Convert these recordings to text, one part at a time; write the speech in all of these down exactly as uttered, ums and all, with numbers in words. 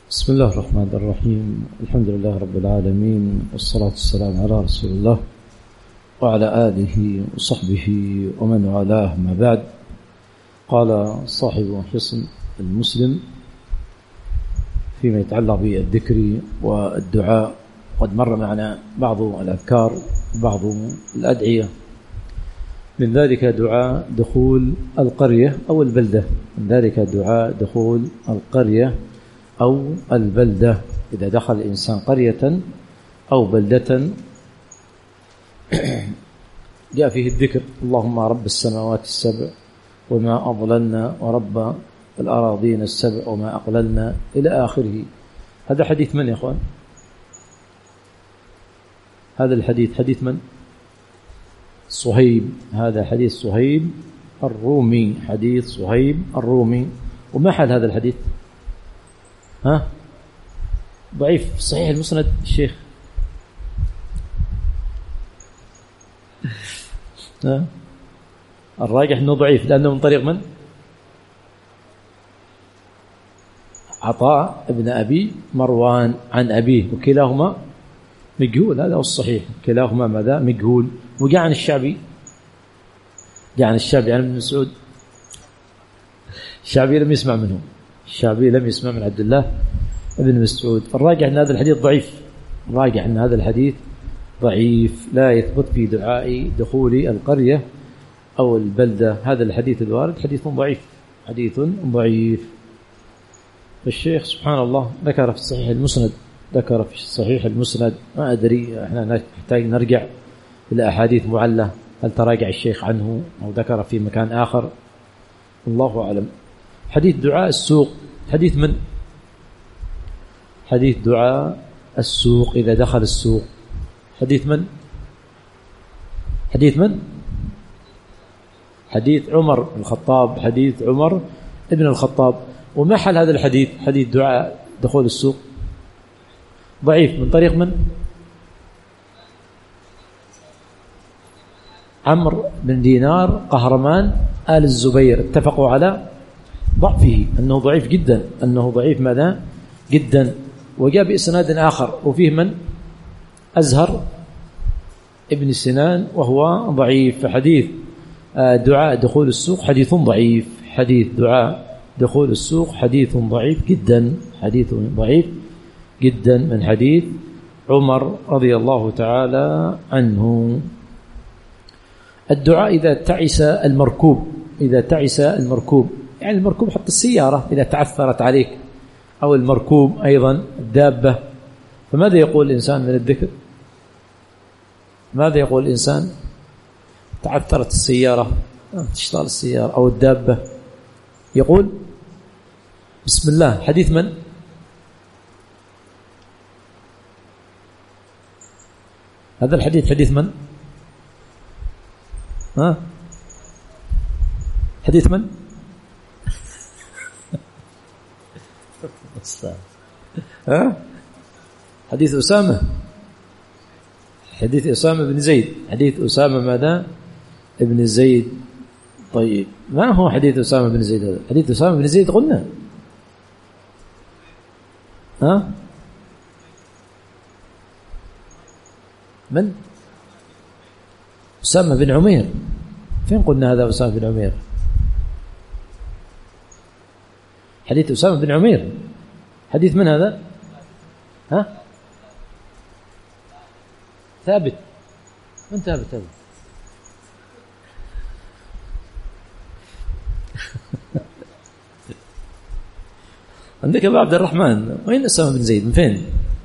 بسم الله الرحمن الرحيم. الحمد لله رب العالمين، والصلاة والسلام على رسول الله وعلى آله وصحبه ومن والاه، ما بعد. قال صاحب حصن المسلم فيما يتعلق بالذكر والدعاء، قد مر معنا بعض الأذكار وبعض الأدعية، من ذلك دعاء دخول القرية أو البلدة، من ذلك دعاء دخول القرية أو البلدة. إذا دخل الإنسان قرية أو بلدة جاء فيه الذكر: اللهم رب السماوات السبع وما أضللنا، ورب الأراضين السبع وما أقللنا، إلى آخره. هذا حديث من يا أخوان؟ هذا الحديث حديث من؟ صهيب. هذا حديث صهيب الرومي، حديث صهيب الرومي. وما حال هذا الحديث؟ ها؟ ضعيف. صحيح المسند الشيخ؟ ها؟ الراجح انه ضعيف، لانه من طريق من؟ عطاء ابن ابي مروان عن ابيه، وكلاهما مجهول. هذا هو الصحيح، كلاهما ماذا؟ مجهول. وجاء عن الشعبي، جاء عن الشعبي عن ابن مسعود. الشعبي لم يسمع منه، الشعبي لم يسمع من عبد الله ابن مسعود. فالراجح ان هذا الحديث ضعيف، الراجح ان هذا الحديث ضعيف، لا يثبت في دعاء دخول القرية او البلدة. هذا الحديث الوارد حديث ضعيف، حديث ضعيف. الشيخ سبحان الله ذكر في صحيح المسند، ذكر في صحيح المسند، ما ادري، احنا نحتاج نرجع الى احاديث معلة، هل تراجع الشيخ عنه او ذكر في مكان اخر، الله اعلم. حديث دعاء السوق، حديث من؟ حديث دعاء السوق إذا دخل السوق، حديث من؟ حديث من؟ حديث عمر بن الخطاب، حديث عمر ابن الخطاب. وما حل هذا الحديث؟ حديث دعاء دخول السوق ضعيف، من طريق من؟ عمرو بن دينار قهرمان آل الزبير، اتفقوا على ضعفه، أنه ضعيف جدا، أنه ضعيف ماذا؟ جدا. وجاء بإسناد آخر وفيه من؟ أزهر ابن سنان، وهو ضعيف. فحديث دعاء دخول السوق حديث ضعيف، حديث دعاء دخول السوق حديث ضعيف جدا، حديث ضعيف جدا، من حديث عمر رضي الله تعالى عنه. الدعاء إذا تعس المركوب، إذا تعس المركوب، يعني المركوب حتى السيارة إذا تعثرت عليك، أو المركوب أيضا الدابة، فماذا يقول الإنسان من الذكر؟ ماذا يقول الإنسان؟ تعثرت السيارة، تشتغل السيارة أو الدابة، يقول بسم الله. حديث من؟ هذا الحديث حديث من؟ ها؟ حديث من؟ ها؟ حديث أسامة، حديث أسامة بن زيد، حديث أسامة ماذا؟ ابن زيد. طيب ما هو حديث أسامة بن زيد هذا؟ حديث أسامة بن زيد قلنا ها؟ من؟ أسامة بن عمير. فين قلنا هذا أسامة بن عمير؟ حديث أسامة بن عمير، حديث من هذا؟ ها؟ ثابت. من ثابت هذا؟ عندك أبو عبد الرحمن، وين أسامة بن زيد؟ من فين؟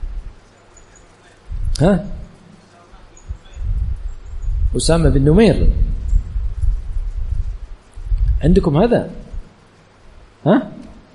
ها؟ أسامة بن نمير عندكم هذا؟ ها؟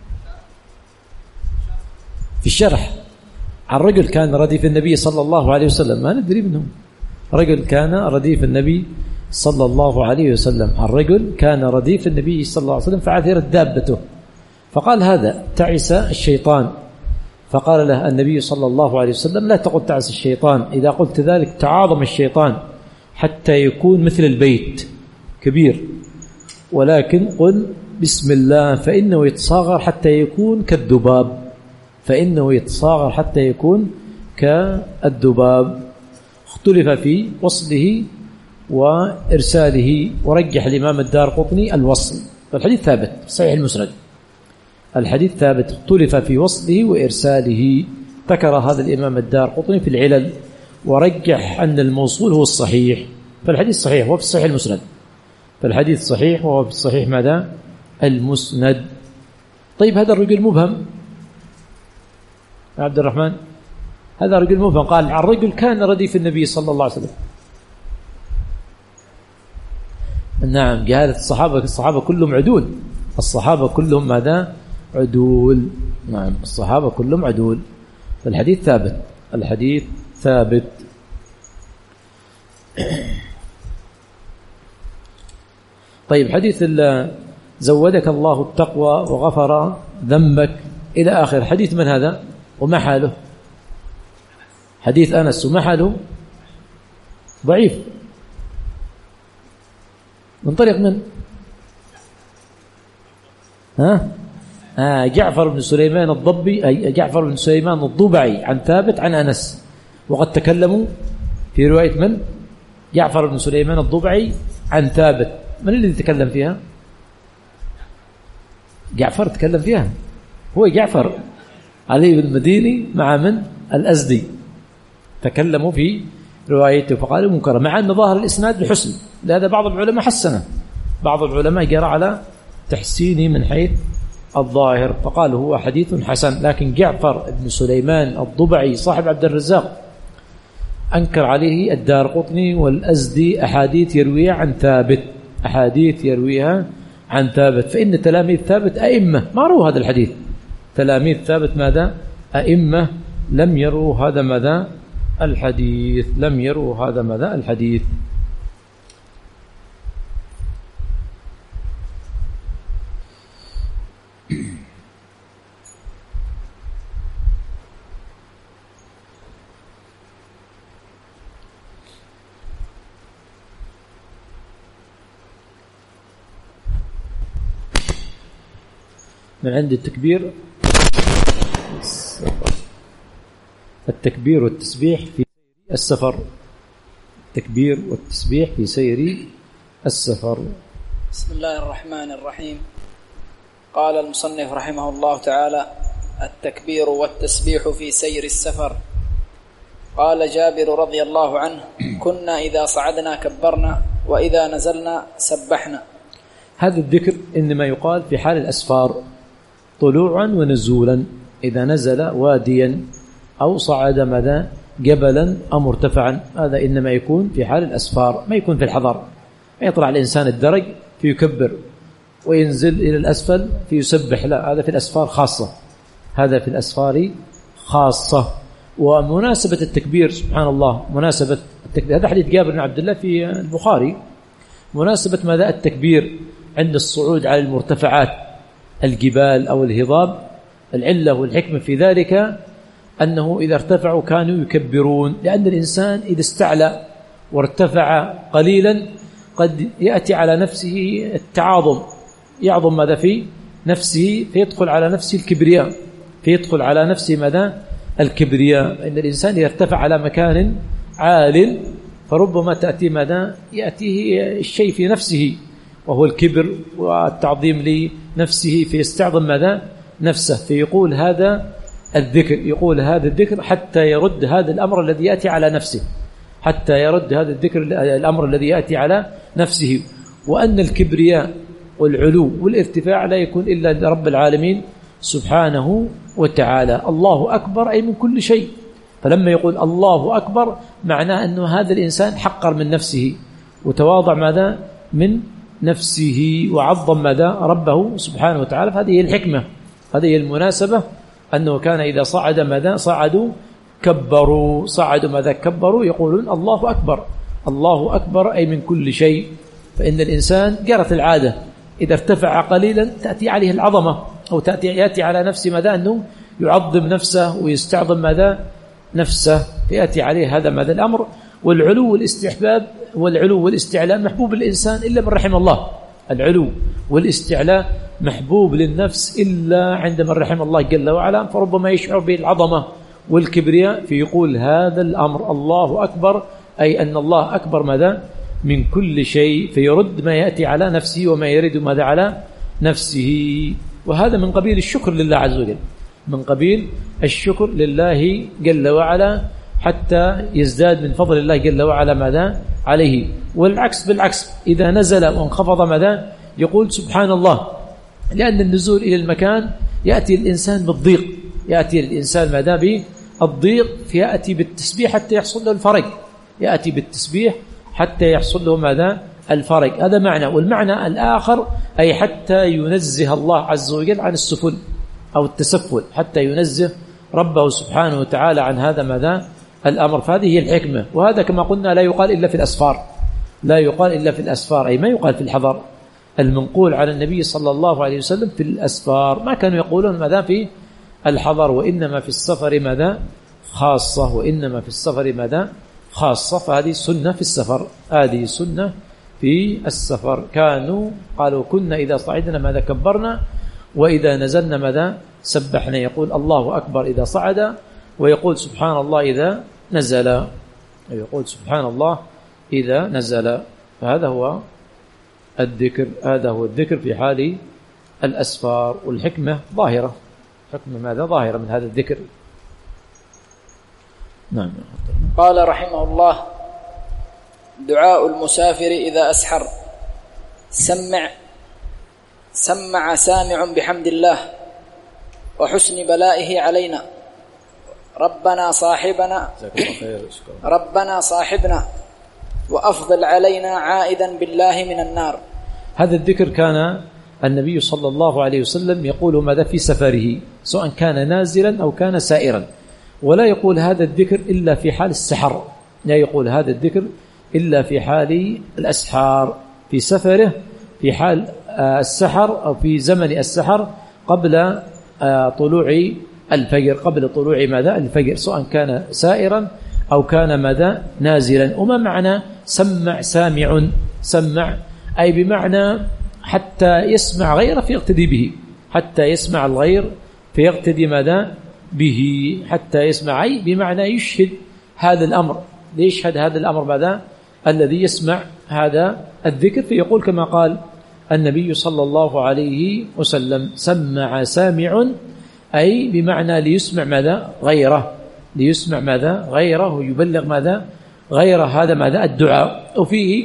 في الشرح عن رجل كان رديف النبي صلى الله عليه وسلم، ما ندري منهم. رجل كان رديف النبي صلى الله عليه وسلم، عن رجل كان رديف النبي صلى الله عليه وسلم فعثرت دابته، فقال هذا تعس الشيطان، فقال له النبي صلى الله عليه وسلم لا تقل تعس الشيطان، إذا قلت ذلك تعاظم الشيطان حتى يكون مثل البيت كبير، ولكن قل بسم الله فإنه يتصاغر حتى يكون كالذباب. فإنه يتصاغر حتى يكون كالذباب. اختلف في وصله وإرساله، ورجح الإمام الدارقطني الوصل، فالحديث ثابت صحيح المسند، الحديث ثابت، اختلف في وصله وإرساله. ذكر هذا الإمام الدارقطني في العلل، ورجح أن الموصول هو الصحيح، فالحديث صحيح وفي الصحيح المسند، فالحديث صحيح وهو في الصحيح ماذا؟ المسند. طيب هذا الرجل مبهم عبد الرحمن، هذا رجل مبهم، قال عن رجل كان رديف النبي صلى الله عليه وسلم. نعم، جهالة الصحابة، الصحابة كلهم عدول، الصحابة كلهم ماذا؟ عدول. نعم، الصحابة كلهم عدول، فالحديث ثابت، الحديث ثابت. طيب حديث زودك الله التقوى وغفر ذنبك إلى آخر، حديث من هذا وما حاله؟ حديث أنس، وما حاله؟ ضعيف. من طريق من؟ ها؟ آه جعفر بن سليمان الضبي، أي جعفر بن سليمان الضبعي عن ثابت عن أنس. وقد تكلموا في رواية من؟ جعفر بن سليمان الضبعي عن ثابت. من الذي تكلم فيها؟ جعفر تكلم فيها، هو جعفر علي بن المديني مع من؟ الأزدي، تكلموا في روايته فقالوا منكر، مع أن ظاهر الإسناد بحسن، لهذا بعض العلماء حسنه، بعض العلماء جرى على تحسينه من حيث الظاهر، فقال هو حديث حسن. لكن جعفر بن سليمان الضبعي صاحب عبد الرزاق أنكر عليه الدارقطني والأزدي أحاديث يرويها عن ثابت، أحاديث يرويها عن ثابت، فإن تلاميذ ثابت أئمة ما روا هذا الحديث، تلاميذ ثابت ماذا؟ أئمة لم يروا هذا ماذا؟ الحديث، لم يروا هذا ماذا؟ الحديث. من عند التكبير، التكبير والتسبيح في السفر، التكبير والتسبيح في سير السفر. بسم الله الرحمن الرحيم. قال المصنف رحمه الله تعالى: التكبير والتسبيح في سير السفر. قال جابر رضي الله عنه: كنا إذا صعدنا كبرنا وإذا نزلنا سبحنا. هذا الذكر إنما يقال في حال الأسفار، طلوعا ونزولا، إذا نزل واديا أو صعد مدى جبلا أو مرتفعا، هذا إنما يكون في حال الأسفار، ما يكون في الحضر. يطلع الإنسان الدرج فيكبر، وينزل إلى الأسفل فيسبح، لا، هذا في الأسفار خاصة، هذا في الأسفار خاصة. ومناسبة التكبير سبحان الله، مناسبة التكبير، هذا حديث جابر بن عبد الله في البخاري، مناسبة ماذا؟ التكبير عند الصعود على المرتفعات، الجبال أو الهضاب. العلة والحكمة في ذلك أنه إذا ارتفعوا كانوا يكبرون، لأن الإنسان إذا استعلى وارتفع قليلا قد يأتي على نفسه التعاظم، يعظم ماذا في نفسه، فيدخل على نفسه الكبرياء، فيدخل على نفسه ماذا؟ الكبرياء. إن الإنسان إذا ارتفع على مكان عال فربما تأتي ماذا؟ يأتيه الشيء في نفسه وهو الكبر والتعظيم لنفسه، فيستعظم ماذا؟ نفسه، فيقول هذا الذكر، يقول هذا الذكر حتى يرد هذا الأمر الذي يأتي على نفسه، حتى يرد هذا الذكر الأمر الذي يأتي على نفسه. وأن الكبرياء والعلو والارتفاع لا يكون إلا لرب العالمين سبحانه وتعالى. الله أكبر أي من كل شيء، فلما يقول الله أكبر معناه أنه هذا الإنسان حقر من نفسه وتواضع ماذا؟ من نفسه، وعظم ماذا؟ ربه سبحانه وتعالى. فهذه هي الحكمة، هذه هي المناسبة، أنه كان إذا صعد ماذا؟ صعدوا كبروا، صعدوا ماذا؟ كبروا، يقولون الله أكبر، الله أكبر أي من كل شيء. فإن الإنسان جرت العادة إذا ارتفع قليلا تأتي عليه العظمة، أو تأتي يأتي على نفسه ماذا؟ أنه يعظم نفسه ويستعظم ماذا؟ نفسه، فيأتي عليه هذا ماذا؟ الأمر. والعلو والاستحباب والعلو والاستعلاء محبوب الإنسان إلا من رحم الله، العلو والاستعلاء محبوب للنفس إلا عند من رحم الله جل وعلا، فربما يشعر بالعظمة والكبرياء فيقول هذا الأمر الله أكبر، أي أن الله أكبر ماذا من كل شيء، فيرد ما يأتي على نفسه وما يرد ماذا على نفسه. وهذا من قبيل الشكر لله عز وجل، من قبيل الشكر لله جل وعلا، حتى يزداد من فضل الله جل وعلا ماذا عليه. والعكس بالعكس، إذا نزل وانخفض ماذا يقول سبحان الله، لأن النزول إلى المكان يأتي الإنسان بالضيق، يأتي الإنسان ماذا بالضيق، فيأتي بالتسبيح حتى يحصل له الفرج، يأتي بالتسبيح حتى يحصل له ماذا الفرج. هذا معنى. والمعنى الآخر أي حتى ينزه الله عز وجل عن السفل أو التسفل، حتى ينزه ربه سبحانه وتعالى عن هذا ماذا الأمر. فهذه هي الحكمة. وهذا كما قلنا لا يقال إلا في الأسفار، لا يقال إلا في الأسفار، أي ما يقال في الحضر. المنقول على النبي صلى الله عليه وسلم في الأسفار، ما كانوا يقولون ماذا في الحضر، وإنما في السفر ماذا خاصة، وإنما في السفر ماذا خاصة. فهذه سنة في السفر، هذه سنة في السفر. كانوا قالوا كنا إذا صعدنا ماذا كبرنا، وإذا نزلنا ماذا سبحنا. يقول الله أكبر إذا صعد، ويقول سبحان الله إذا نزل، ويقول سبحان الله إذا نزل. فهذا هو الذكر، هذا هو الذكر في حال الأسفار. والحكمة ظاهرة، حكمة ماذا ظاهرة من هذا الذكر. نعم. قال رحمه الله: دعاء المسافر إذا أسحر: سمع سمع سامع بحمد الله وحسن بلائه علينا، ربنا صاحبنا ربنا صاحبنا وأفضل علينا عائدا بالله من النار. هذا الذكر كان النبي صلى الله عليه وسلم يقول ماذا في سفره، سواء كان نازلا أو كان سائرا، ولا يقول هذا الذكر إلا في حال السحر، لا يقول هذا الذكر إلا في حال الأسحار، في سفره، في حال السحر أو في زمن السحر قبل طلوع الفجر، قبل طلوع ماذا الفجر، سواء كان سائرا أو كان ماذا نازلا. وما معنى سمع سامع؟ سمع أي بمعنى حتى يسمع غيره فيقتدي به، حتى يسمع الغير فيقتدي ماذا به، حتى يسمع أي بمعنى يشهد هذا الأمر، ليشهد هذا الأمر ماذا الذي يسمع هذا الذكر. فيقول كما قال النبي صلى الله عليه وسلم: سمع سامع، أي بمعنى ليسمع ماذا غيره، ليسمع ماذا غيره ويبلغ ماذا غير هذا ماذا الدعاء. وفيه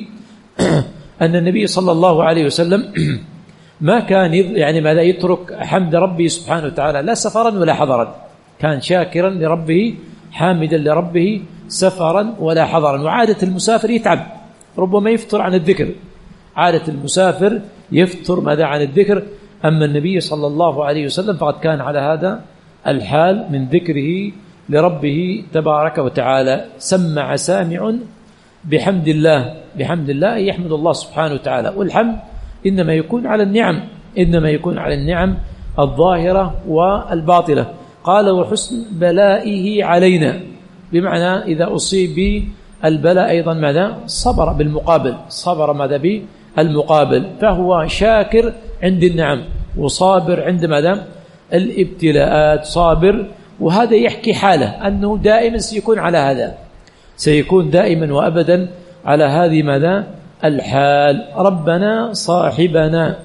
أن النبي صلى الله عليه وسلم ما كان يعني ماذا يترك حمد ربه سبحانه وتعالى لا سفرا ولا حضرا، كان شاكرا لربه حامدا لربه سفرا ولا حضرا. وعادة المسافر يتعب، ربما يفتر عن الذكر، عادة المسافر يفتر ماذا عن الذكر. أما النبي صلى الله عليه وسلم فقد كان على هذا الحال من ذكره لربه تبارك وتعالى. سمع سامع بحمد الله، بحمد الله يحمد الله سبحانه وتعالى. والحمد إنما يكون على النعم، إنما يكون على النعم الظاهرة والباطلة. قال: وحسن بلائه علينا، بمعنى إذا أصيب بالبلاء أيضا ماذا صبر بالمقابل، صبر ماذا بالمقابل، فهو شاكر عند النعم وصابر عند ماذا الابتلاءات، صابر. وهذا يحكي حاله أنه دائما سيكون على هذا، سيكون دائما وأبدا على هذه ماذا الحال. ربنا صاحبنا،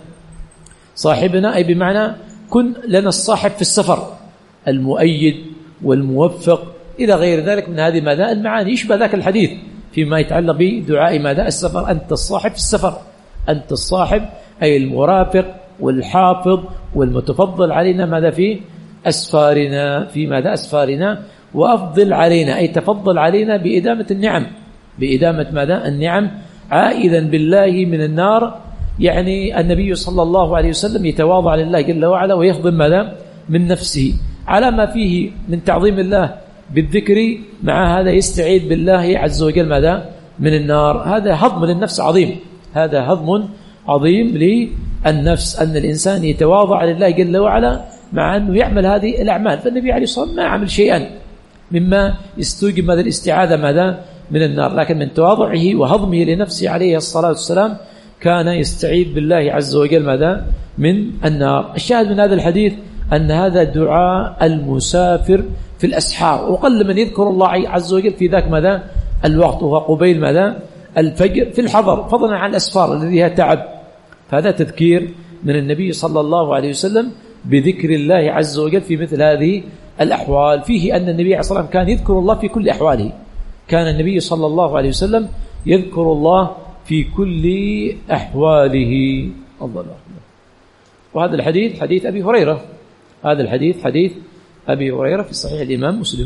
صاحبنا أي بمعنى كن لنا الصاحب في السفر، المؤيد والموفق إلى غير ذلك من هذه ماذا المعاني. يشبه ذاك الحديث فيما يتعلق بدعاء ماذا السفر: أنت الصاحب في السفر، أنت الصاحب أي المرافق والحافظ والمتفضل علينا ماذا في أسفارنا، في ماذا أسفارنا. وأفضل علينا أي تفضل علينا بإدامة النعم، بإدامة ماذا النعم، عائذا بالله من النار. يعني النبي صلى الله عليه وسلم يتواضع لله جل وعلا ويخضم ماذا من نفسه على ما فيه من تعظيم الله بالذكر، مع هذا يستعيذ بالله عز وجل ماذا من النار. هذا هضم للنفس عظيم، هذا هضم عظيم للنفس، أن الإنسان يتواضع لله جل وعلا مع أنه يعمل هذه الأعمال. فالنبي عليه الصلاة والسلام ما عمل شيئا مما يستوجب ماذا الاستعاذة ماذا من النار، لكن من تواضعه وهضمه لنفسه عليه الصلاة والسلام كان يستعيذ بالله عز وجل ماذا؟ من النار. الشاهد من هذا الحديث أن هذا دعاء المسافر في الأسحار، وقل من يذكر الله عز وجل في ذاك ماذا؟ الوقت، وهو قبيل ماذا؟ الفجر في الحضر، فضلا عن الأسفار الذي هي تعب. فهذا تذكير من النبي صلى الله عليه وسلم بذكر الله عز وجل في مثل هذه الأحوال. فيه أن النبي عليه الصلاة والسلام كان يذكر الله في كل أحواله، كان النبي صلى الله عليه وسلم يذكر الله في كل أحواله. الله الله. وهذا الحديث حديث أبي هريرة، هذا الحديث حديث أبي هريرة في صحيح الإمام مسلم.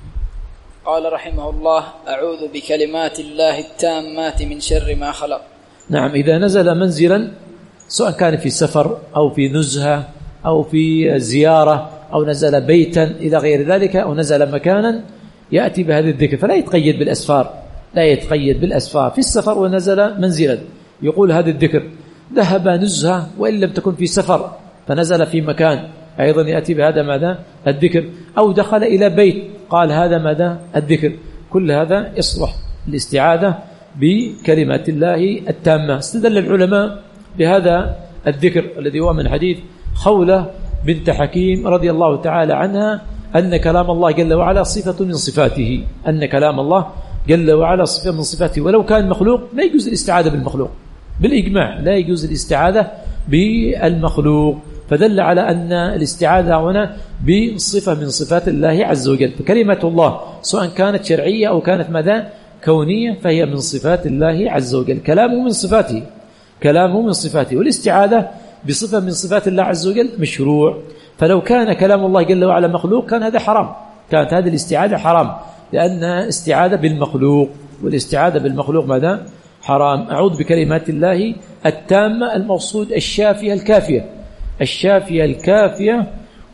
قال رحمه الله: أعوذ بكلمات الله التامات من شر ما خلق. نعم، إذا نزل منزلا سواء كان في سفر أو في نزهة أو في زيارة أو نزل بيتا إلى غير ذلك أو نزل مكانا يأتي بهذا الذكر، فلا يتقيد بالأسفار، لا يتقيد بالأسفار. في السفر ونزل منزلا يقول هذا الذكر، ذهب نزهة وإن لم تكن في سفر فنزل في مكان أيضا يأتي بهذا ماذا؟ الذكر. أو دخل إلى بيت قال هذا ماذا؟ الذكر. كل هذا يصلح الاستعاذة بكلمات الله التامة. استدل العلماء بهذا الذكر الذي هو من حديث خولة بنت حكيم رضي الله تعالى عنها أن كلام الله جل وعلا صفة من صفاته، أن كلام الله جل وعلا صفة من صفاته، ولو كان مخلوق لا يجوز الاستعاذة بالمخلوق بالإجماع، لا يجوز الاستعاذة بالمخلوق. فدل على أن الاستعاذة هنا بصفة من صفات الله عز وجل. فكلمة الله سواء كانت شرعية أو كانت ماذا؟ كونية، فهي من صفات الله عز وجل. كلامه من صفاته، كلامه من صفاته، والاستعاذة بصفة من صفات الله عز وجل مشروع. فلو كان كلام الله جل وعلا مخلوق كان هذا حرام، كانت هذه الاستعاذة حرام، لأن استعاذة بالمخلوق، والاستعاذة بالمخلوق ماذا؟ حرام. أعوذ بكلمات الله التامة، المقصود الشافية الكافية، الشافية الكافية،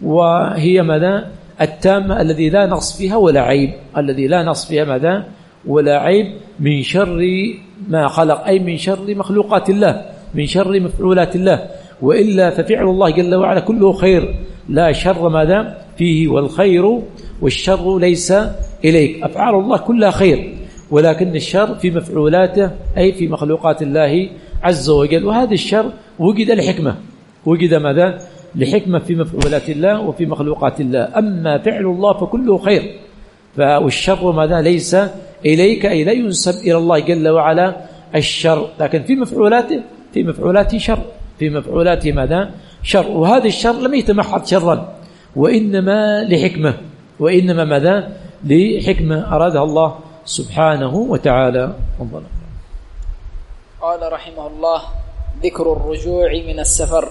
وهي ماذا؟ التامة الذي لا نقص فيها ولا عيب، الذي لا نقص فيها ماذا؟ ولا عيب، من شر ما خلق، أي من شر مخلوقات الله، من شر مفعولات الله. وإلا ففعل الله جل وعلا كله خير، لا شر ماذا فيه، والخير والشر ليس إليك. أفعال الله كلها خير، ولكن الشر في مفعولاته أي في مخلوقات الله عز وجل. وهذا الشر وجد لحكمة، وجد ماذا؟ لحكمة في مفعولات الله وفي مخلوقات الله. أما فعل الله فكله خير، والشر ماذا؟ ليس إليك، أي لا ينسب إلى الله جل وعلا الشر، لكن في مفعولاته في مفعولاته شر، في مفعولاته ماذا؟ شر. وهذا الشر لم يتمحض شرا، وإنما لحكمة، وإنما ماذا؟ لحكمة أرادها الله سبحانه وتعالى. الله. قال رحمه الله: ذكر الرجوع من السفر.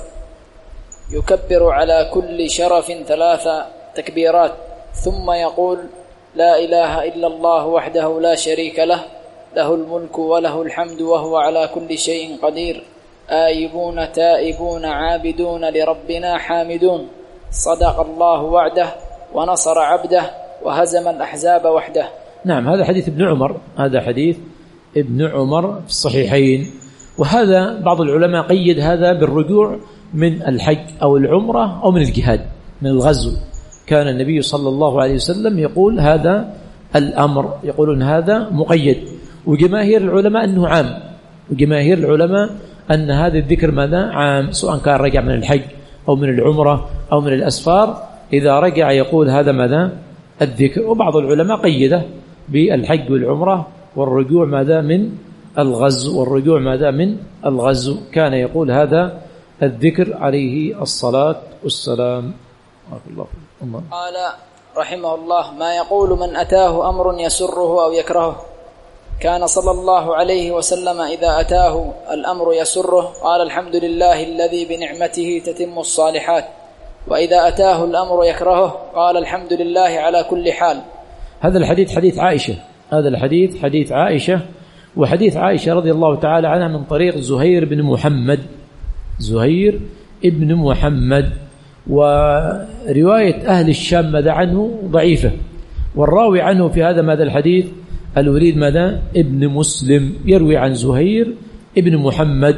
يكبر على كل شرف ثلاث تكبيرات، ثم يقول: لا إله إلا الله وحده لا شريك له، له الملك وله الحمد وهو على كل شيء قدير، آيبون تائبون عابدون لربنا حامدون، صدق الله وعده ونصر عبده وهزم الأحزاب وحده. نعم، هذا حديث ابن عمر، هذا حديث ابن عمر في الصحيحين. وهذا بعض العلماء قيد هذا بالرجوع من الحج أو العمرة أو من الجهاد، من الغزو. كان النبي صلى الله عليه وسلم يقول هذا الأمر، يقولون هذا مقيد. وجماهير العلماء أنه عام، وجماهير العلماء أن هذا الذكر ماذا؟ عام، سواء كان رجع من الحج أو من العمرة أو من الأسفار، إذا رجع يقول هذا ماذا؟ الذكر. وبعض العلماء قيده بالحج والعمرة والرجوع ماذا؟ من الغزو، والرجوع ماذا؟ من الغزو. كان يقول هذا الذكر عليه الصلاة والسلام. الله. قال رحمه الله: ما يقول من أتاه أمر يسره أو يكرهه. كان صلى الله عليه وسلم إذا أتاه الأمر يسره قال: الحمد لله الذي بنعمته تتم الصالحات. وإذا أتاه الأمر يكرهه قال: الحمد لله على كل حال. هذا الحديث حديث عائشة، هذا الحديث حديث عائشة. وحديث عائشة رضي الله تعالى عنها من طريق زهير بن محمد، زهير ابن محمد. ورواية أهل الشام ماذا عنه؟ ضعيفة. والراوي عنه في هذا ماذا الحديث؟ الوليد ماذا؟ ابن مسلم، يروي عن زهير ابن محمد.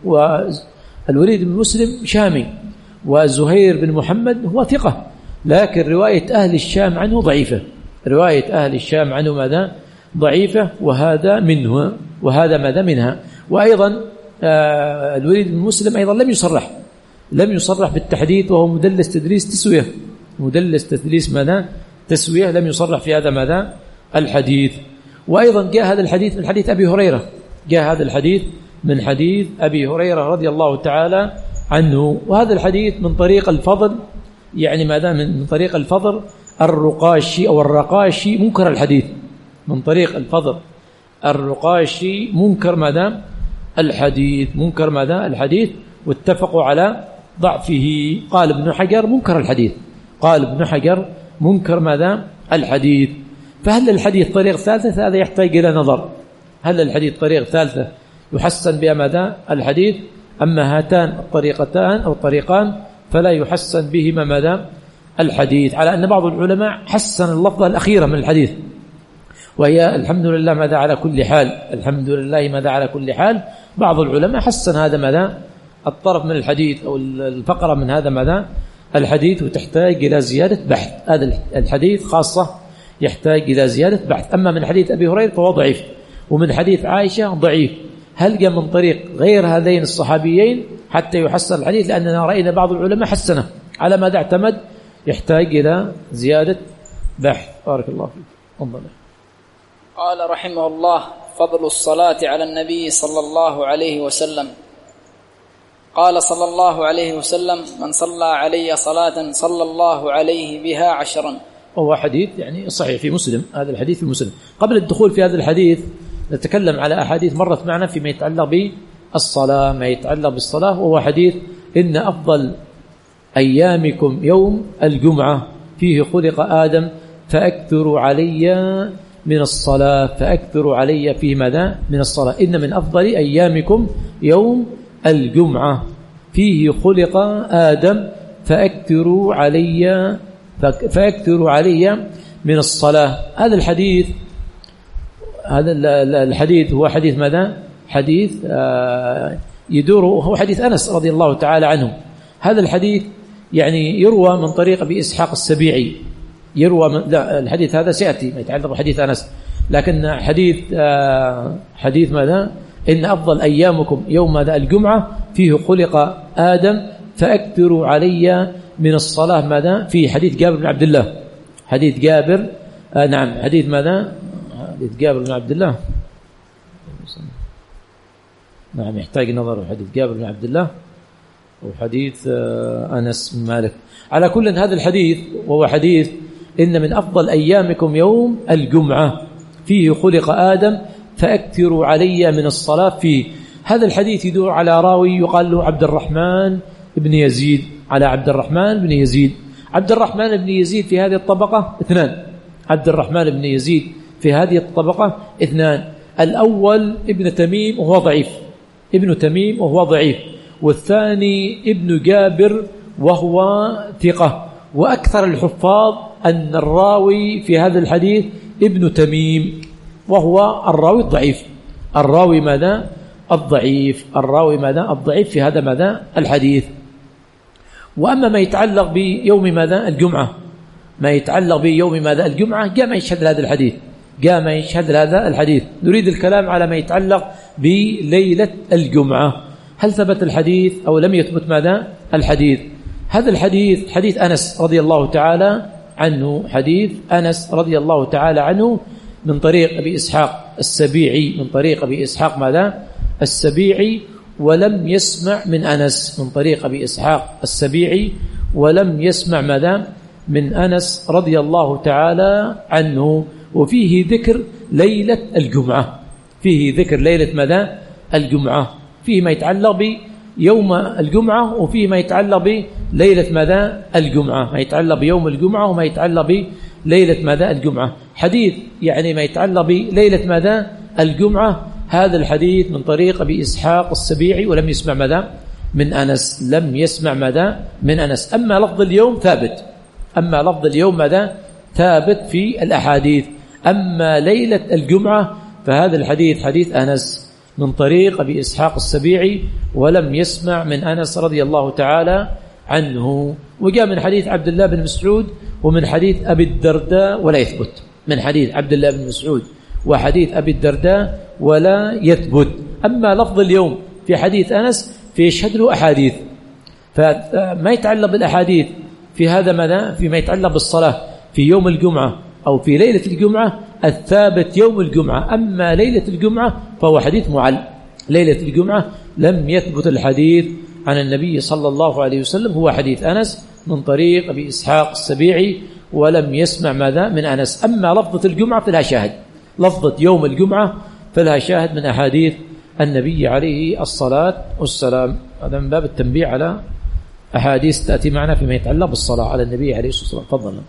والوليد بن مسلم شامي، وزهير بن محمد هو ثقة، لكن رواية أهل الشام عنه ضعيفة، رواية أهل الشام عنه ماذا؟ ضعيفة. وهذا منه، وهذا ماذا؟ منها. وأيضا الوليد بن مسلم أيضا لم يصرح لم يصرح بالتحديث، وهو مدلس تدليس تسوية، مدلس تدليس ماذا؟ تسوية، لم يصرح في هذا ماذا؟ الحديث. وأيضا جاء هذا الحديث من حديث أبي هريرة، جاء هذا الحديث من حديث أبي هريرة رضي الله تعالى عنه. وهذا الحديث من طريق الفضل، يعني ماذا؟ من طريق الفضل الرقاشي أو الرقاشي منكر الحديث، من طريق الفضل الرقاشي منكر ماذا؟ الحديث، منكر ماذا؟ الحديث، واتفقوا على ضعفه. قال ابن حجر منكر الحديث، قال ابن حجر منكر ماذا؟ الحديث. فهل الحديث طريق ثالثة؟ هذا يحتاج إلى نظر. هل الحديث طريق ثالثة يحسن بها ماذا؟ الحديث؟ أما هاتان الطريقتان أو الطريقان فلا يحسن بهما ماذا؟ الحديث، على أن بعض العلماء حسن اللفظة الأخيرة من الحديث، وهي الحمد لله ماذا على كل حال، الحمد لله ماذا على كل حال. بعض العلماء حسن هذا ماذا؟ الطرف من الحديث أو الفقرة من هذا ماذا؟ الحديث، وتحتاج إلى زيادة بحث. هذا الحديث خاصة يحتاج إلى زيادة بحث. أما من حديث أبي هريرة فهو ضعيف، ومن حديث عائشة ضعيف. هل جاء من طريق غير هذين الصحابيين حتى يحسن الحديث؟ لأننا رأينا بعض العلماء حسنه، على ماذا اعتمد؟ يحتاج إلى زيادة بحث. بارك الله فيك. انظر. قال رحمه الله: فضل الصلاة على النبي صلى الله عليه وسلم. قال صلى الله عليه وسلم: من صلى علي صلاة صلى الله عليه بها عشرا. وهو حديث يعني صحيح في مسلم، هذا الحديث في مسلم. قبل الدخول في هذا الحديث نتكلم على أحاديث مرت معنا فيما يتعلق بالصلاة، ما يتعلق بالصلاة، وهو حديث: إن أفضل أيامكم يوم الجمعة فيه خلق آدم فأكثروا علي من الصلاة، فأكثروا علي في ماذا؟ من الصلاة. إن من أفضل أيامكم يوم الجمعة فيه خلق آدم فأكثروا علي فأكثروا علي من الصلاة. هذا الحديث هذا الحديث هو حديث ماذا؟ حديث يدور، هو حديث أنس رضي الله تعالى عنه. هذا الحديث يعني يروى من طريق أبي إسحاق السبيعي، يروى من لا الحديث هذا سيأتي ما يتعلق بحديث أنس، لكن حديث حديث ماذا؟ إن أفضل أيامكم يوم ماذا؟ الجمعة فيه خلق آدم فأكثروا علي من الصلاة. ماذا؟ في حديث جابر بن عبد الله، حديث جابر آه نعم حديث ماذا؟ حديث جابر بن عبد الله، نعم يحتاج نظر. حديث جابر بن عبد الله وحديث آه أنس بن مالك. على كل هذا الحديث وهو حديث إن من أفضل أيامكم يوم الجمعة فيه خلق آدم فأكثروا علي من الصلاة فيه. هذا الحديث يدور على راوي يقال له عبد الرحمن بن يزيد، على عبد الرحمن بن يزيد. عبد الرحمن بن يزيد في هذه الطبقة اثنان، عبد الرحمن بن يزيد في هذه الطبقة اثنان. الأول ابن تميم وهو ضعيف، ابن تميم وهو ضعيف، والثاني ابن جابر وهو ثقة. وأكثر الحفاظ أن الراوي في هذا الحديث ابن تميم وهو الراوي الضعيف، الراوي ماذا؟ الضعيف، الراوي ماذا؟ الضعيف في هذا ماذا؟ الحديث. وأما ما يتعلق بيوم ماذا؟ الجمعة، ما يتعلق بيوم ماذا؟ الجمعة، جاء ما يشهد هذا الحديث، جاء ما يشهد هذا الحديث. نريد الكلام على ما يتعلق بليلة الجمعة. هل ثبت الحديث أو لم يثبت ماذا؟ الحديث. هذا الحديث حديث أنس رضي الله تعالى عنه، حديث أنس رضي الله تعالى عنه من طريق أبي إسحاق السبيعي، من طريق أبي إسحاق ماذا؟ السبيعي، ولم يسمع من أنس، من طريق أبي إسحاق السبيعي ولم يسمع ماذا؟ من أنس رضي الله تعالى عنه. وفيه ذكر ليلة الجمعة، فيه ذكر ليلة ماذا؟ الجمعة، فيه ما يتعلق بيوم الجمعة وفيه ما يتعلق بليلة ماذا؟ الجمعة، ما يتعلق بيوم الجمعة وما يتعلق بليلة ماذا؟ الجمعة. حديث يعني ما يتعلق بليلة ماذا؟ الجمعة. هذا الحديث من طريق أبي إسحاق السبيعي ولم يسمع ماذا؟ من أنس، لم يسمع ماذا؟ من أنس. أما لفظ اليوم ثابت، أما لفظ اليوم ماذا؟ ثابت في الأحاديث. أما ليلة الجمعة فهذا الحديث حديث أنس من طريق أبي إسحاق السبيعي ولم يسمع من أنس رضي الله تعالى عنه. وجاء من حديث عبد الله بن مسعود ومن حديث أبي الدرداء ولا يثبت، من حديث عبد الله بن مسعود وحديث أبي الدرداء ولا يثبت. أما لفظ اليوم في حديث أنس فيشهد له أحاديث، فما يتعلق بالأحاديث في هذا ماذا؟ فيما يتعلق بالصلاة في يوم الجمعة أو في ليلة الجمعة الثابت يوم الجمعة. أما ليلة الجمعة فهو حديث معل. ليلة الجمعة لم يثبت الحديث عن النبي صلى الله عليه وسلم، هو حديث أنس من طريق أبي إسحاق السبيعي ولم يسمع ماذا من أنس. أما لفظة الجمعة فلها شاهد، لفظة يوم الجمعة فلها شاهد من أحاديث النبي عليه الصلاة والسلام. هذا من باب التنبيه على أحاديث تأتي معنا فيما يتعلق بالصلاة على النبي عليه الصلاة والسلام. تفضل.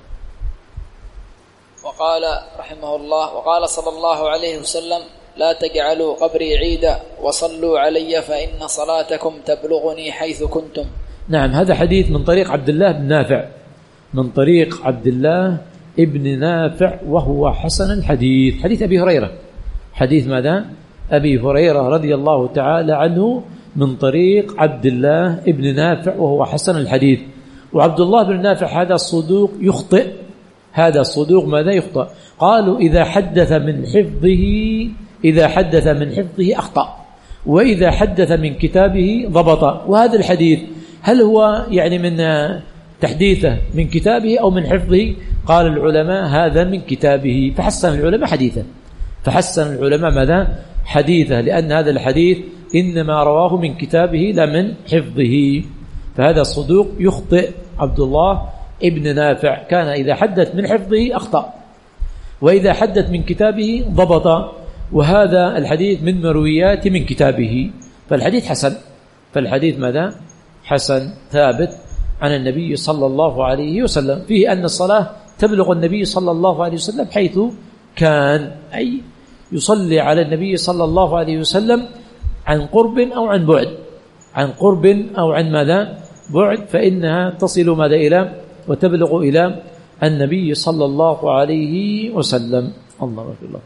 وقال رحمه الله وقال صلى الله عليه وسلم: لا تجعلوا قبري عيدا وصلوا علي فإن صلاتكم تبلغني حيث كنتم. نعم، هذا حديث من طريق عبد الله بن نافع، من طريق عبد الله ابن نافع وهو حسن الحديث، حديث أبي هريرة، حديث ماذا؟ أبي هريرة رضي الله تعالى عنه من طريق عبد الله ابن نافع وهو حسن الحديث. وعبد الله بن نافع هذا الصدوق يخطئ، هذا الصدوق ماذا يخطئ؟ قالوا إذا حدث من حفظه إذا حدث من حفظه أخطأ، وإذا حدث من كتابه ضبط. وهذا الحديث هل هو يعني من تحديثه من كتابه أو من حفظه؟ قال العلماء هذا من كتابه، فحسن العلماء حديثه، فحسن العلماء ماذا؟ حديثه، لأن هذا الحديث إنما رواه من كتابه لا من حفظه. فهذا الصدوق يخطئ عبد الله ابن نافع، كان إذا حدث من حفظه أخطأ، وإذا حدث من كتابه ضبط. وهذا الحديث من مرويات من كتابه، فالحديث حسن، فالحديث ماذا؟ حسن ثابت عن النبي صلى الله عليه وسلم، فيه أن الصلاة تبلغ النبي صلى الله عليه وسلم حيث كان، أي يصلي على النبي صلى الله عليه وسلم عن قرب أو عن بعد، عن قرب أو عن ماذا؟ بعد، فإنها تصل ماذا؟ إلى وتبلغ إلى النبي صلى الله عليه وسلم. الله أكبر.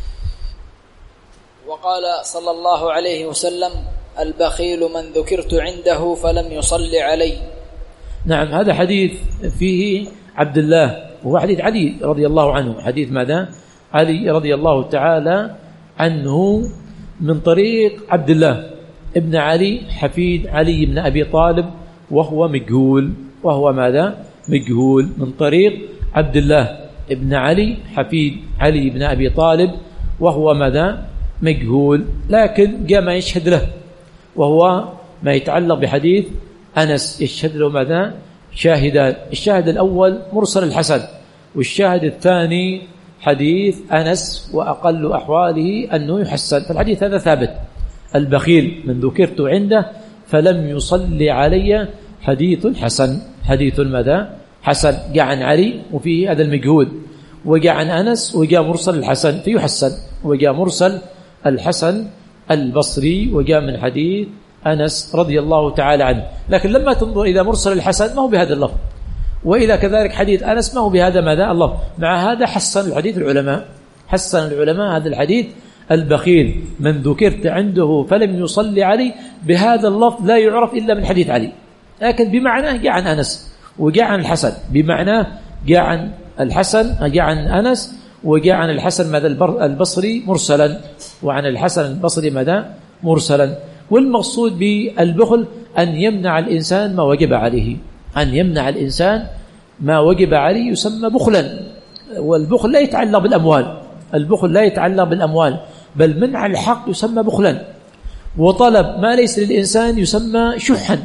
وقال صلى الله عليه وسلم: البخيل من ذكرت عنده فلم يصلي علي. نعم، هذا حديث فيه عبد الله، وهو حديث علي رضي الله عنه، حديث ماذا؟ علي رضي الله تعالى عنه من طريق عبد الله ابن علي حفيد علي بن أبي طالب، وهو مجهول، وهو ماذا؟ مجهول، من طريق عبد الله ابن علي حفيد علي بن أبي طالب، وهو ماذا؟ مجهول. لكن جاء ما يشهد له، وهو ما يتعلق بحديث أنس، يشهد له ماذا؟ شاهدان. الشاهد الأول مرسل الحسن، والشاهد الثاني حديث أنس، وأقل أحواله أنه يحسن. فالحديث هذا ثابت: البخيل من ذكرت عنده فلم يصلي علي حديث حسن، حديث ماذا؟ حسن. جاء عن علي وفيه هذا المجهول، وجاء عن أنس، وجاء مرسل الحسن فيحسن، وجاء مرسل الحسن البصري، وجاء من حديث أنس رضي الله تعالى عنه. لكن لما تنظر إذا مرسل الحسن ما هو بهذا اللفظ، وإذا كذلك حديث أنس ما هو بهذا ماذا؟ اللفظ. مع هذا حسن الحديث العلماء، حسن العلماء هذا الحديث: البخيل من ذكرت عنده فلم يصلي علي، بهذا اللفظ لا يعرف إلا من حديث علي، لكن بمعناه جاء عن أنس وجاء عن الحسن، بمعناه جاء عن الحسن جاء عن أنس، وجاء عن الحسن ماذا؟ البصري مرسلا، وعن الحسن البصري ماذا؟ مرسلا. والمقصود بالبخل أن يمنع الإنسان ما وجب عليه، أن يمنع الإنسان ما وجب عليه يسمى بخلا. والبخل لا يتعلق بالأموال، البخل لا يتعلق بالأموال، بل منع الحق يسمى بخلا. وطلب ما ليس للإنسان يسمى شحا،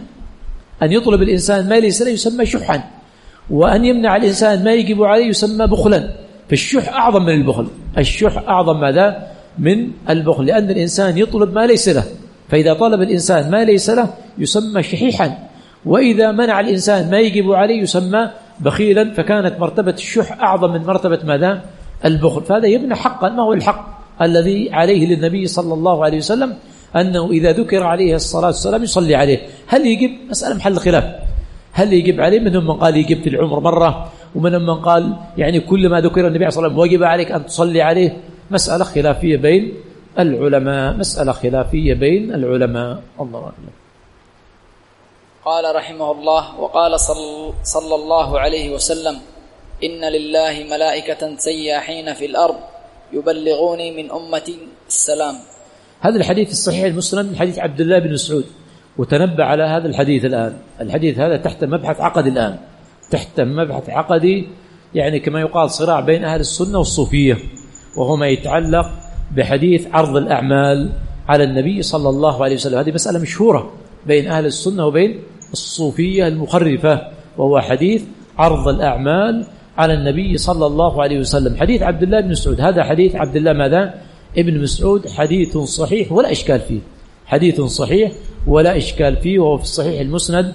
أن يطلب الإنسان ما ليس له يسمى شحا، وأن يمنع الإنسان ما يجب عليه يسمى بخلا. فالشح أعظم من البخل، الشح أعظم ماذا؟ من البخل، لأن الإنسان يطلب ما ليس له، فإذا طلب الإنسان ما ليس له يسمى شحيحا، وإذا منع الإنسان ما يجب عليه يسمى بخيلا. فكانت مرتبة الشح أعظم من مرتبة ماذا؟ البخل. فهذا يبنى حقا. ما هو الحق الذي عليه للنبي صلى الله عليه وسلم؟ أنه إذا ذكر عليه الصلاة والسلام يصلي عليه. هل يجب؟ مسألة محل خلاف، هل يجب عليه؟ منهم من قال يجب في العمر مرة، ومنهم من قال يعني كل ما ذكر النبي صلى الله عليه وسلم وجب عليك أن تصلي عليه. مسألة خلافية بين العلماء، مسألة خلافية بين العلماء. الله أكبر. قال رحمه الله: وقال صلى الله عليه وسلم: إن لله ملائكة سياحين في الأرض يبلغوني من أمتي السلام، هذا الحديث في الصحيح المسند من حديث عبد الله بن مسعود. وتنبأ على هذا الحديث الآن، الحديث هذا تحت مبحث عقدي الآن، تحت مبحث عقدي، يعني كما يقال صراع بين أهل السنة والصوفية، وهو ما يتعلق بحديث عرض الأعمال على النبي صلى الله عليه وسلم. هذه مسألة مشهورة بين أهل السنة وبين الصوفية المخرفة، وهو حديث عرض الأعمال على النبي صلى الله عليه وسلم. حديث عبد الله بن مسعود، هذا حديث عبد الله ماذا؟ ابن مسعود، حديث صحيح ولا إشكال فيه، حديث صحيح ولا إشكال فيه، وهو في الصحيح المسند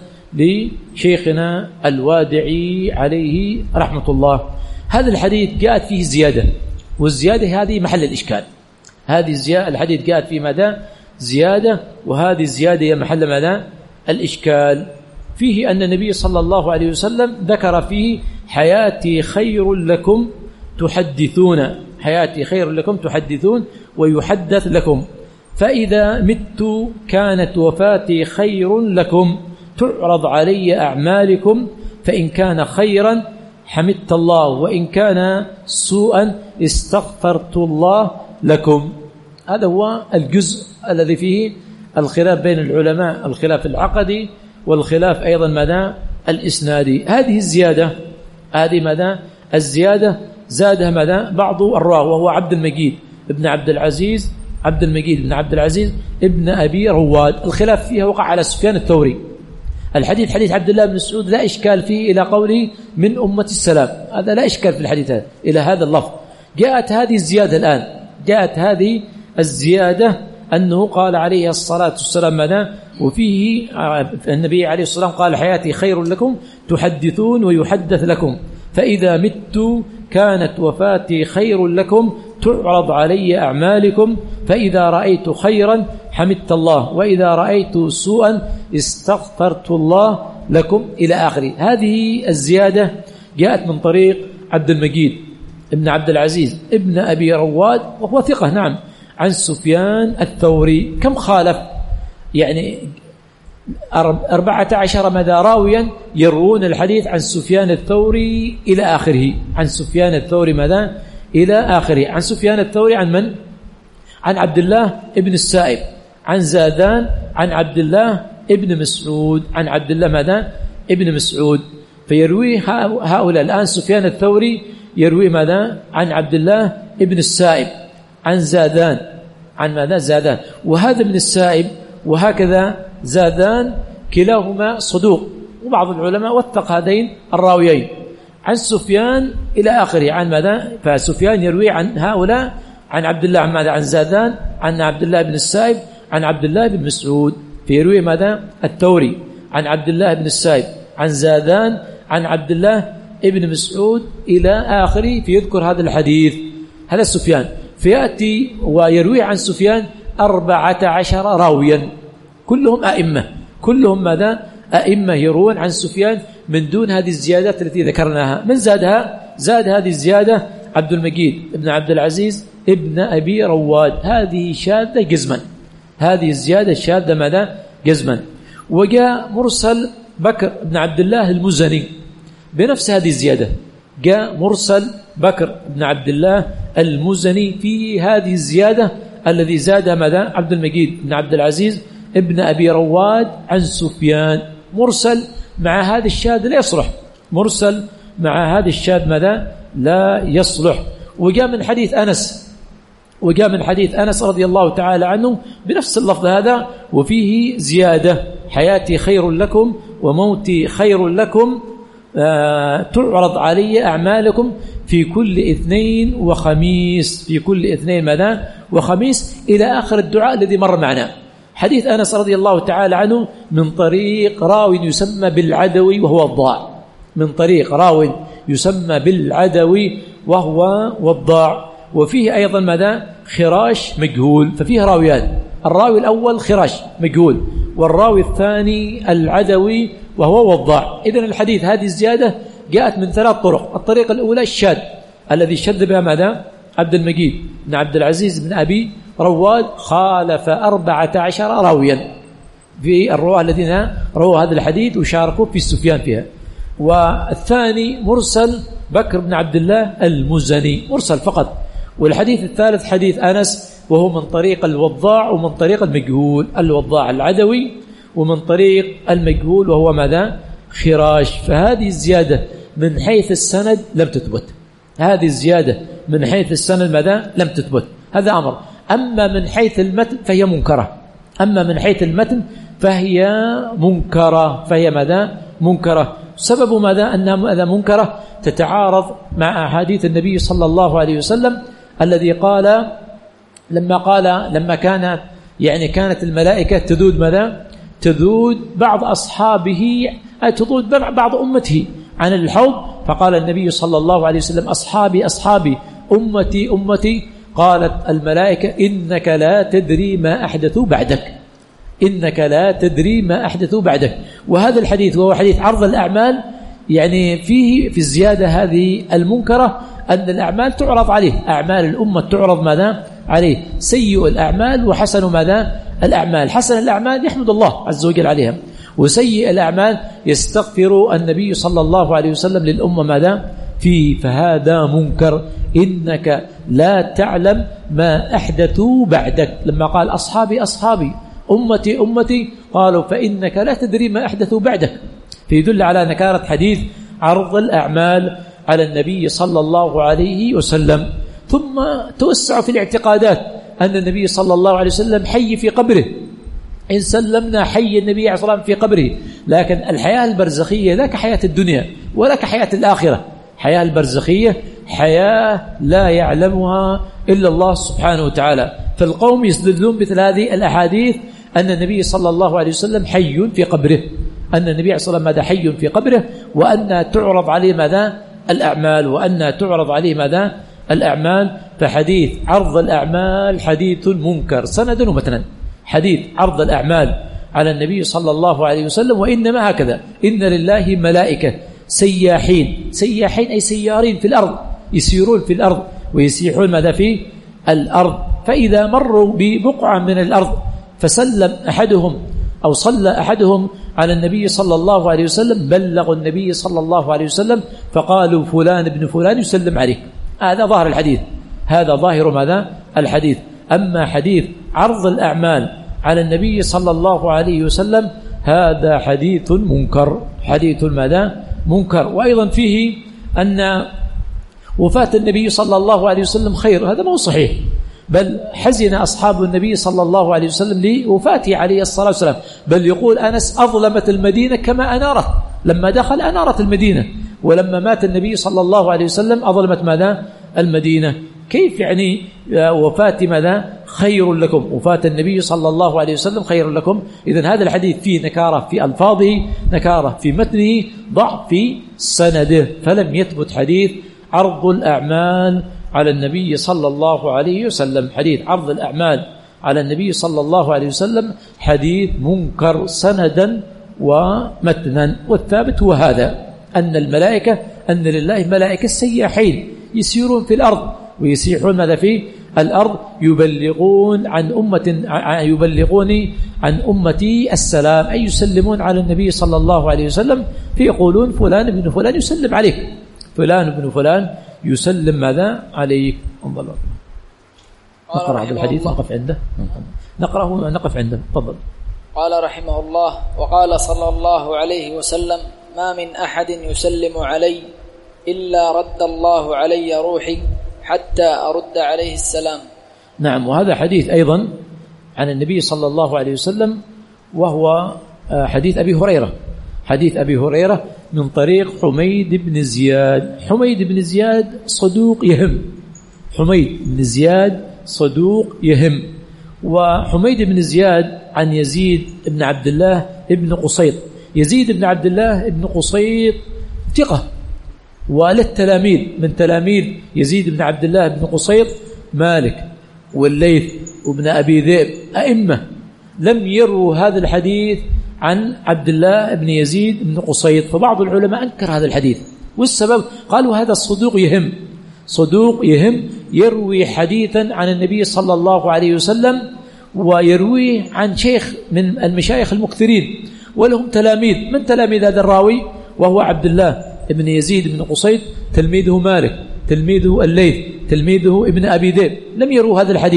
لشيخنا الوادعي عليه رحمة الله. هذا الحديث جاءت فيه زيادة، والزيادة هذه محل الإشكال. هذه الزيادة الحديث جاءت في ماذا؟ زيادة، وهذه الزيادة هي محل ماذا؟ الإشكال. فيه أن النبي صلى الله عليه وسلم ذكر فيه حياتي خير لكم تحدثون، حياتي خير لكم تحدثون ويحدث لكم، فإذا مت كانت وفاتي خير لكم تعرض علي أعمالكم، فإن كان خيرا حمدت الله، وإن كان سوءا استغفرت الله لكم. هذا هو الجزء الذي فيه الخلاف بين العلماء، الخلاف العقدي والخلاف أيضا ماذا؟ الإسنادي. هذه الزيادة، هذه ماذا؟ الزيادة زادها ماذا؟ بعض الراوي، وهو عبد المجيد ابن عبد العزيز، عبد المجيد بن عبد العزيز ابن أبي رواد. الخلاف فيها وقع على سفيان الثوري. الحديث حديث عبد الله بن مسعود لا إشكال فيه إلى قوله من أمة السلام، هذا لا إشكال في الحديث هذا إلى هذا اللفظ. جاءت هذه الزيادة الآن، جاءت هذه الزيادة أنه قال عليه الصلاة والسلام ماذا؟ وفيه النبي عليه الصلاة والسلام قال حياتي خير لكم تحدثون ويحدث لكم، فإذا مت كانت وفاتي خير لكم تعرض علي أعمالكم، فإذا رأيت خيرا حمدت الله، وإذا رأيت سوءا استغفرت الله لكم، إلى آخره. هذه الزيادة جاءت من طريق عبد المجيد ابن عبد العزيز ابن أبي رواد، وهو ثقة نعم، عن سفيان الثوري. كم خالف؟ يعني أربعة عشر ماذا راويا يروون الحديث عن سفيان الثوري إلى آخره، عن سفيان الثوري ماذا؟ إلى آخره. عن سفيان الثوري عن من؟ عن عبد الله ابن السائب، عن زادان، عن عبد الله ابن مسعود، عن عبد الله ماذا؟ ابن مسعود. فيروي هؤلاء الآن سفيان الثوري يروي ماذا؟ عن عبد الله ابن السائب، عن زادان، عن ماذا؟ زادان. وهذا من السائب وهكذا زادان كلاهما صدوق، وبعض العلماء وثق هذين الراويين عن سفيان إلى آخره. عن ماذا؟ فسفيان يروي عن هؤلاء عن عبد الله، عن ماذا؟ عن زادان، عن عبد الله بن السائب، عن عبد الله بن مسعود. فيروي ماذا؟ الثوري عن عبد الله بن السائب، عن زادان، عن عبد الله ابن مسعود إلى آخره، فيذكر هذا الحديث. هذا سفيان. فيأتي ويروي عن سفيان أربعة عشر راويا، كلهم أئمة، كلهم ماذا؟ أئمة يروون عن سفيان من دون هذه الزيادات التي ذكرناها. من زادها؟ زاد هذه الزيادة عبد المجيد ابن عبد العزيز ابن أبي رواد. هذه شاذة جزما، هذه الزيادة شاذة ماذا؟ جزما. وجاء مرسل بكر بن عبد الله المزني بنفس هذه الزيادة، جاء مرسل بكر بن عبد الله المزني في هذه الزيادة الذي زاد ماذا؟ عبد المجيد بن عبد العزيز ابن أبي رواد عن سفيان. مرسل مع هذا الشاذ لا يصلح، مرسل مع هذا الشاذ ماذا؟ لا يصلح. وجاء من حديث أنس، وجاء من حديث أنس رضي الله تعالى عنه بنفس اللفظ هذا، وفيه زيادة حياتي خير لكم وموتي خير لكم، آه تعرض علي أعمالكم في كل اثنين وخميس، في كل اثنين ماذا؟ وخميس، إلى آخر الدعاء الذي مر معنا. حديث أنس رضي الله تعالى عنه من طريق راوي يسمى بالعدوي وهو الضاع، من طريق راوي يسمى بالعدوي وهو وضاع. وفيه أيضا ماذا؟ خراش مجهول. ففيه راويان، الراوي الأول خراش مجهول، والراوي الثاني العدوي وهو وضاع. إذن الحديث هذه الزيادة جاءت من ثلاث طرق. الطريقة الأولى الشاذ الذي شذ بها ماذا؟ عبد المجيد بن عبد العزيز بن أبي رواد، خالف أربعة عشر راويا في الرواه الذين رووا هذا الحديث وشاركوا في السفيان فيها. والثاني مرسل بكر بن عبد الله المزني، مرسل فقط. والحديث الثالث حديث أنس وهو من طريق الوضاع ومن طريق المجهول. الوضاع العدوي ومن طريق المجهول وهو ماذا؟ خراش. فهذه الزيادة من حيث السند لم تثبت، هذه الزيادة من حيث السند ماذا؟ لم تثبت. هذا أمر. أما من حيث المتن فهي منكرة، أما من حيث المتن فهي منكرة، فهي ماذا؟ منكرة. سبب ماذا؟ أنها منكرة تتعارض مع أحاديث النبي صلى الله عليه وسلم الذي قال لما قال لما كان يعني كانت الملائكة تذود ماذا؟ تذود بعض أصحابه، تذود بعض أمته عن الحوض، فقال النبي صلى الله عليه وسلم أصحابي أصحابي أمتي أمتي، قالت الملائكة إنك لا تدري ما أحدثوا بعدك، إنك لا تدري ما أحدثوا بعدك. وهذا الحديث وهو حديث عرض الأعمال يعني فيه في الزيادة هذه المنكرة أن الأعمال تعرض عليه، أعمال الأمة تعرض ماذا؟ عليه، سيء الأعمال وحسن ماذا؟ الأعمال. حسن الأعمال يحمد الله عز وجل عليها، وسيء الأعمال يستغفر النبي صلى الله عليه وسلم للأمة ماذا؟ فيه. فهذا منكر، إنك لا تعلم ما أحدثوا بعدك. لما قال أصحابي أصحابي أمتي أمتي، قالوا فإنك لا تدري ما أحدثوا بعدك، فيدل على نكارة حديث عرض الأعمال على النبي صلى الله عليه وسلم. ثم توسع في الاعتقادات أن النبي صلى الله عليه وسلم حي في قبره، إن سلمنا حي النبي عليه الصلاة والسلام في قبره، لكن الحياة البرزخية لا كحياة الدنيا ولا كحياة الآخرة. حياة البرزخية حياة لا يعلمها إلا الله سبحانه وتعالى. فالقوم يستدلون مثل هذه الأحاديث أن النبي صلى الله عليه وسلم حي في قبره، أن النبي عليه الصلاة والسلام ماذا؟ حي في قبره، وأن تعرض عليه ماذا؟ الأعمال، وأن تعرض عليه ماذا؟ الأعمال. فحديث عرض الأعمال حديث منكر سندا ومتنا، حديث عرض الأعمال على النبي صلى الله عليه وسلم. وإنما هكذا، إن لله ملائكة سياحين، سياحين أي سيارين في الأرض، يسيرون في الأرض ويسيحون ماذا؟ في الأرض. فإذا مروا ببقعة من الأرض فسلم أحدهم أو صلى أحدهم على النبي صلى الله عليه وسلم، بلغ النبي صلى الله عليه وسلم فقالوا فلان ابن فلان يسلم عليه. هذا ظاهر الحديث، هذا ظاهر ماذا؟ الحديث. أما حديث عرض الأعمال على النبي صلى الله عليه وسلم هذا حديث منكر، حديث ماذا؟ منكر. وأيضا فيه أن وفاة النبي صلى الله عليه وسلم خير، هذا مو صحيح، بل حزن أصحاب النبي صلى الله عليه وسلم لوفاته عليه الصلاة والسلام. بل يقول أنس أظلمت المدينة كما أنارت، لما دخل أنارت المدينة، ولما مات النبي صلى الله عليه وسلم أظلمت ماذا؟ المدينة. كيف يعني وفاة ماذا؟ خير لكم، وفاة النبي صلى الله عليه وسلم خير لكم. إذن هذا الحديث فيه نكارة في ألفاظه، نكارة في متنه، ضعف في سنده، فلم يثبت حديث عرض الأعمال على النبي صلى الله عليه وسلم. حديث عرض الأعمال على النبي صلى الله عليه وسلم حديث منكر سندا ومتنا. والثابت هو هذا، أن الملائكة أن لله ملائكة سياحين يسيرون في الأرض ويسيحون ماذا؟ في الأرض، يبلغون عن أمة يبلغوني عن أمتي السلام، أي يسلمون على النبي صلى الله عليه وسلم، فيقولون فلان ابن فلان يسلم عليك، فلان ابن فلان يسلم ماذا؟ عليك. انظر نقرأ هذا الحديث نقف عنده، نقرأه نقف عنده. تفضل. قال رحمه الله: وقال صلى الله عليه وسلم: ما من أحد يسلم علي إلا رد الله علي روحي حتى أرد عليه السلام. نعم. وهذا حديث أيضا عن النبي صلى الله عليه وسلم، وهو حديث أبي هريرة، حديث أبي هريرة من طريق حميد بن زياد. حميد بن زياد صدوق يهم، حميد بن زياد صدوق يهم. وحميد بن زياد عن يزيد بن عبد الله بن قصيط. يزيد بن عبد الله بن قصيط ثقة، وللتلاميذ من تلاميذ يزيد بن عبد الله بن قصيط مالك والليث وابن أبي ذئب، أئمة لم يروا هذا الحديث عن عبد الله بن يزيد بن قصيط. فبعض العلماء أنكر هذا الحديث، والسبب قالوا هذا الصدوق يهم، صدوق يهم يروي حديثا عن النبي صلى الله عليه وسلم، ويرويه عن شيخ من المشايخ المكثرين، ولهم تلاميذ. من تلاميذ هذا الراوي؟ وهو عبد الله ابن يزيد بن قصيط، تلميذه مالك، تلميذه الليث، تلميذه ابن أبي ذئب. لم يروا هذا الحديث،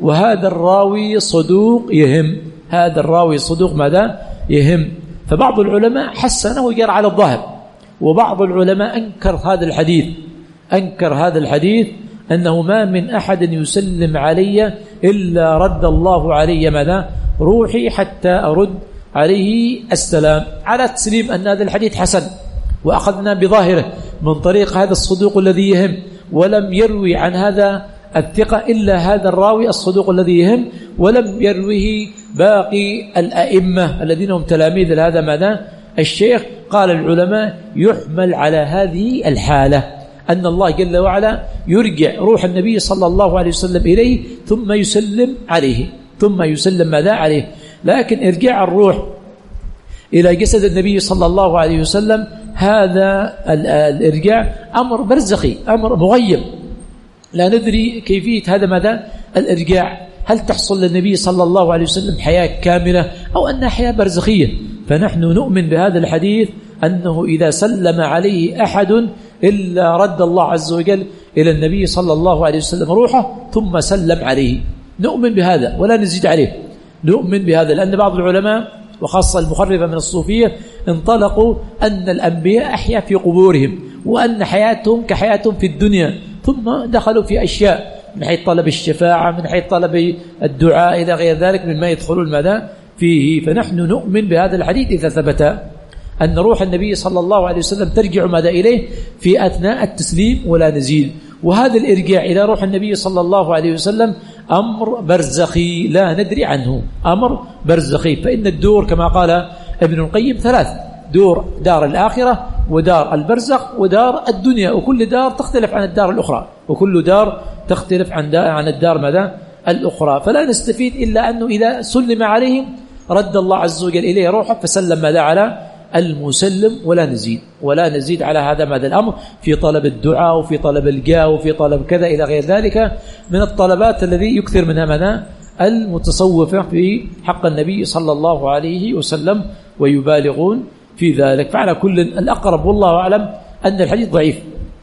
وهذا الراوي صدوق يهم، هذا الراوي صدوق ماذا يهم. فبعض العلماء حسنه وجرى على الظاهر، وبعض العلماء أنكر هذا الحديث، أنكر هذا الحديث أنه ما من أحد يسلم علي إلا رد الله علي ماذا روحي حتى أرد عليه السلام، على تسليم أن هذا الحديث حسن، وأخذنا بظاهره من طريق هذا الصدوق الذي يهم، ولم يروي عن هذا الثقة إلا هذا الراوي الصدوق الذي يهم، ولم يرويه باقي الأئمة الذين هم تلاميذ لهذا ماذا الشيخ. قال العلماء يحمل على هذه الحالة أن الله جل وعلا يرجع روح النبي صلى الله عليه وسلم إليه ثم يسلم عليه، ثم يسلم ماذا عليه. لكن إرجاع الروح إلى جسد النبي صلى الله عليه وسلم هذا الإرجاع أمر برزخي، أمر مغيب، لا ندري كيفية هذا ماذا الإرجاع، هل تحصل للنبي صلى الله عليه وسلم حياة كاملة أو أنها حياة برزخية. فنحن نؤمن بهذا الحديث أنه إذا سلم عليه أحد إلا رد الله عز وجل إلى النبي صلى الله عليه وسلم روحه ثم سلم عليه. نؤمن بهذا ولا نزيد عليه، نؤمن بهذا، لأن بعض العلماء وخاصة المخرفة من الصوفية انطلقوا أن الأنبياء أحيا في قبورهم، وأن حياتهم كحياتهم في الدنيا، ثم دخلوا في أشياء من حيث طلب الشفاعة، من حيث طلب الدعاء إلى غير ذلك مما يدخلون ماذا فيه. فنحن نؤمن بهذا الحديث إذا ثبت أن روح النبي صلى الله عليه وسلم ترجع ماذا إليه في أثناء التسليم ولا نزيل. وهذا الإرجاع إلى روح النبي صلى الله عليه وسلم أمر برزخي لا ندري عنه، أمر برزخي. فإن الدور كما قال ابن القيم ثلاث دور: دار الآخرة، ودار البرزخ، ودار الدنيا، وكل دار تختلف عن الدار الأخرى، وكل دار تختلف عن عن الدار ماذا الأخرى. فلا نستفيد إلا أنه إذا سلم عليهم رد الله عز وجل إليه روحه فسلم ماذا على المسلم، ولا نزيد ولا نزيد على هذا ماذا الأمر في طلب الدعاء وفي طلب الجاه وفي طلب كذا إلى غير ذلك من الطلبات الذي يكثر منها ماذا المتصوفة في حق النبي صلى الله عليه وسلم ويبالغون في ذلك. فعلى كل الأقرب والله أعلم أن الحديث ضعيف،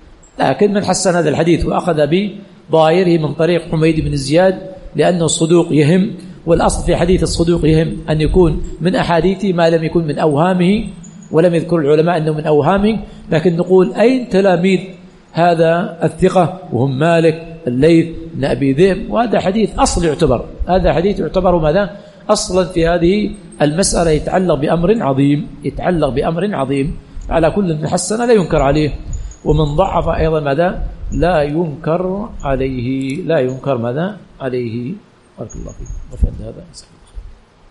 لكن من حسن هذا الحديث وأخذ بظاهره من طريق حميد بن زياد لأنه صدوق يهم، والأصل في حديث الصدوق يهم أن يكون من أحاديثه ما لم يكن من أوهامه، ولم يذكر العلماء أنه من أوهامه، لكن نقول أين تلاميذ هذا الثقة وهم مالك، الليث بن أبي ذئب، وهذا حديث أصل يعتبر، هذا حديث يعتبر ماذا أصلا في هذه المسألة، يتعلق بأمر عظيم، يتعلق بأمر عظيم. على كل من حسن لا ينكر عليه، ومن ضعف أيضا ماذا لا ينكر عليه، لا ينكر ماذا عليه. بارك الله فيك. وفي هذا